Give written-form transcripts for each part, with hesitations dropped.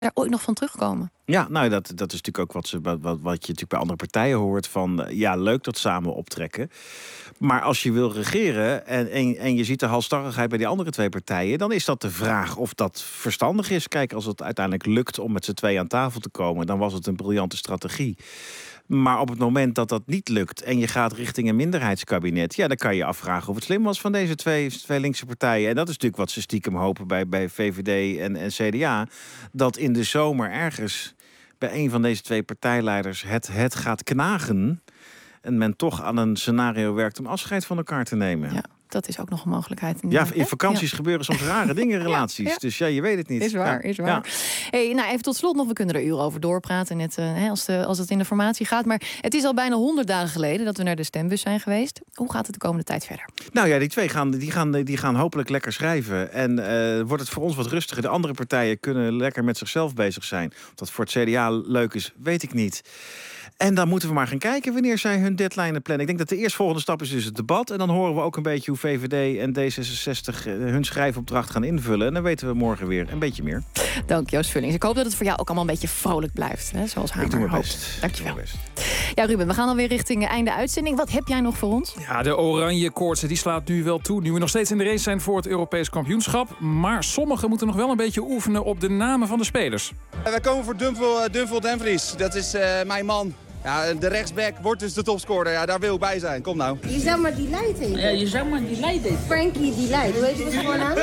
daar ooit nog van terugkomen? Ja, nou, dat is natuurlijk ook wat je natuurlijk bij andere partijen hoort. Van ja, leuk dat samen optrekken. Maar als je wil regeren en je ziet de halsstarrigheid bij die andere twee partijen, dan is dat de vraag of dat verstandig is. Kijk, als het uiteindelijk lukt om met z'n twee aan tafel te komen, dan was het een briljante strategie. Maar op het moment dat dat niet lukt en je gaat richting een minderheidskabinet, ja, dan kan je afvragen of het slim was van deze twee linkse partijen. En dat is natuurlijk wat ze stiekem hopen bij VVD en CDA. Dat in de zomer ergens bij een van deze twee partijleiders het gaat knagen en men toch aan een scenario werkt om afscheid van elkaar te nemen. Ja, dat is ook nog een mogelijkheid. Ja, in vakanties gebeuren soms rare dingen in relaties. Ja. Dus ja, je weet het niet. Is waar. Ja. Hey, nou, even tot slot nog, we kunnen er uren over doorpraten, net als het in de formatie gaat. Maar het is al bijna 100 dagen geleden dat we naar de stembus zijn geweest. Hoe gaat het de komende tijd verder? Nou ja, die twee gaan hopelijk lekker schrijven. En wordt het voor ons wat rustiger. De andere partijen kunnen lekker met zichzelf bezig zijn. Of dat voor het CDA leuk is, weet ik niet. En dan moeten we maar gaan kijken wanneer zij hun deadline plannen. Ik denk dat de eerstvolgende stap is dus het debat. En dan horen we ook een beetje hoe VVD en D66 hun schrijfopdracht gaan invullen. En dan weten we morgen weer een beetje meer. Dank Joost Vullings. Ik hoop dat het voor jou ook allemaal een beetje vrolijk blijft. Hè? Zoals Hamer hoopt. Best. Dankjewel. Ja, Ruben, we gaan alweer richting einde uitzending. Wat heb jij nog voor ons? Ja, de oranje koorts die slaat nu wel toe. Nu we nog steeds in de race zijn voor het Europees kampioenschap. Maar sommigen moeten nog wel een beetje oefenen op de namen van de spelers. Wij komen voor Dumfriel Dumfries. Dat is mijn man. Ja, de rechtsback wordt dus de topscorer. Ja, daar wil ik bij zijn. Kom nou. Je zou maar Delight heten. Ja, je zou maar Delight heten. Frankie Delight. Hoe heet hij van voornaam?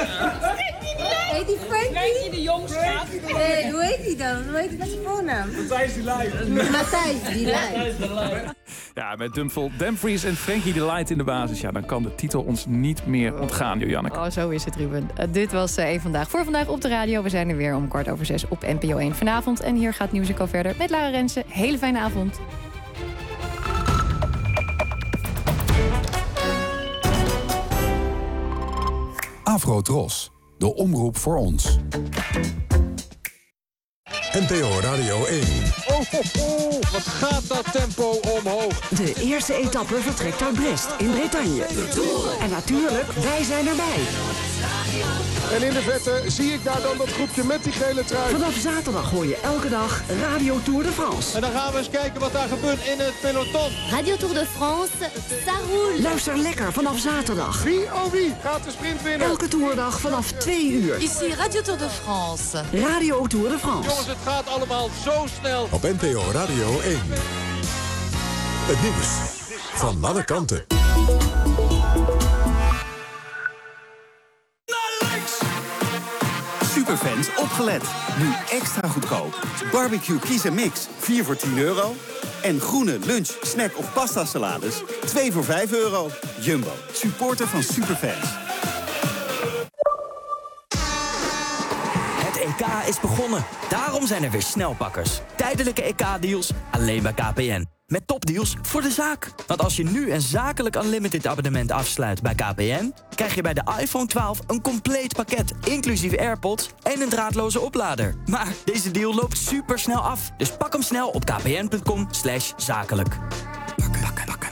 Heet die Frankie? Frankie de Jongstraat. Nee, hoe heet hij dan? Hoe heet hij met zijn voornaam? Matthijs Delight. Matthijs Delight. Ja, met Dumfries en Frankie Delight in de basis. Ja, dan kan de titel ons niet meer ontgaan, Janneke. Oh, zo is het, Ruben. Dit was Vandaag. Voor vandaag op de radio. We zijn er weer om 6:15 op NPO 1 vanavond. En hier gaat Nieuwsico verder met Lara Rensen. Hele fijne avond. Afro-Tros, de omroep voor ons. NPO Radio 1. Wat gaat dat tempo omhoog. De eerste etappe vertrekt uit Brest in Bretagne. En natuurlijk, wij zijn erbij. En in de vette zie ik daar dan dat groepje met die gele trui. Vanaf zaterdag hoor je elke dag Radio Tour de France. En dan gaan we eens kijken wat daar gebeurt in het peloton. Radio Tour de France, ça roule. Luister lekker vanaf zaterdag. Wie gaat de sprint winnen? Elke toerdag vanaf 2 uur. Ici Radio Tour de France. Radio Tour de France. Jongens, het gaat allemaal zo snel. Op NPO Radio 1. Het nieuws van alle kanten. Superfans, opgelet. Nu extra goedkoop. Barbecue Kies & Mix, 4 voor €10. En groene lunch, snack of pasta salades, 2 voor €5. Jumbo, supporter van Superfans. Het EK is begonnen. Daarom zijn er weer snelpakkers. Tijdelijke EK-deals alleen bij KPN. Met topdeals voor de zaak. Want als je nu een zakelijk unlimited abonnement afsluit bij KPN... krijg je bij de iPhone 12 een compleet pakket, inclusief AirPods en een draadloze oplader. Maar deze deal loopt supersnel af. Dus pak hem snel op kpn.com/zakelijk. Pakken.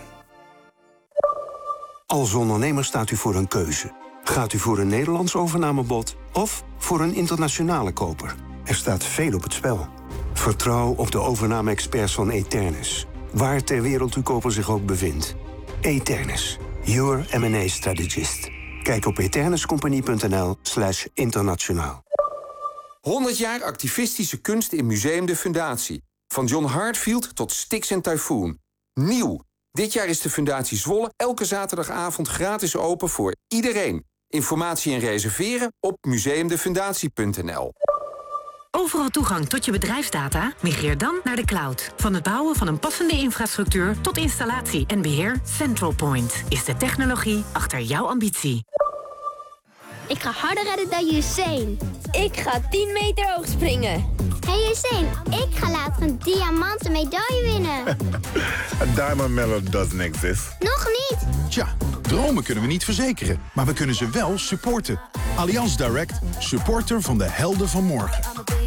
Als ondernemer staat u voor een keuze. Gaat u voor een Nederlands overnamebod of voor een internationale koper? Er staat veel op het spel. Vertrouw op de overname-experts van Eternus. Waar ter wereld uw koper zich ook bevindt. Eternus, your M&A strategist. Kijk op eternuscompany.nl/internationaal. 100 jaar activistische kunst in Museum de Fundatie. Van John Hartfield tot Styx en Typhoon. Nieuw. Dit jaar is de Fundatie Zwolle elke zaterdagavond gratis open voor iedereen. Informatie en reserveren op museumdefundatie.nl. Overal toegang tot je bedrijfsdata? Migreer dan naar de cloud. Van het bouwen van een passende infrastructuur tot installatie en beheer, Central Point is de technologie achter jouw ambitie. Ik ga harder rennen dan Usain. Ik ga 10 meter hoog springen. Hey Usain, ik ga later een diamanten medaille winnen. A diamond medal doesn't exist. Nog niet? Tja, dromen kunnen we niet verzekeren, maar we kunnen ze wel supporten. Allianz Direct, supporter van de helden van morgen.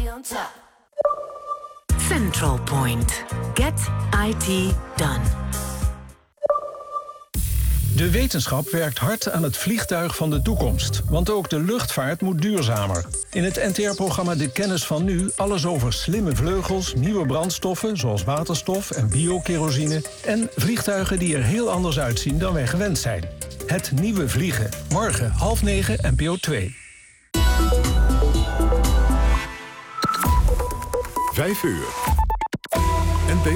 Central Point. Get IT done. De wetenschap werkt hard aan het vliegtuig van de toekomst. Want ook de luchtvaart moet duurzamer. In het NTR-programma De Kennis van Nu alles over slimme vleugels, nieuwe brandstoffen zoals waterstof en biokerosine en vliegtuigen die er heel anders uitzien dan wij gewend zijn. Het nieuwe vliegen. Morgen 8:30 NPO 2. 5 uur.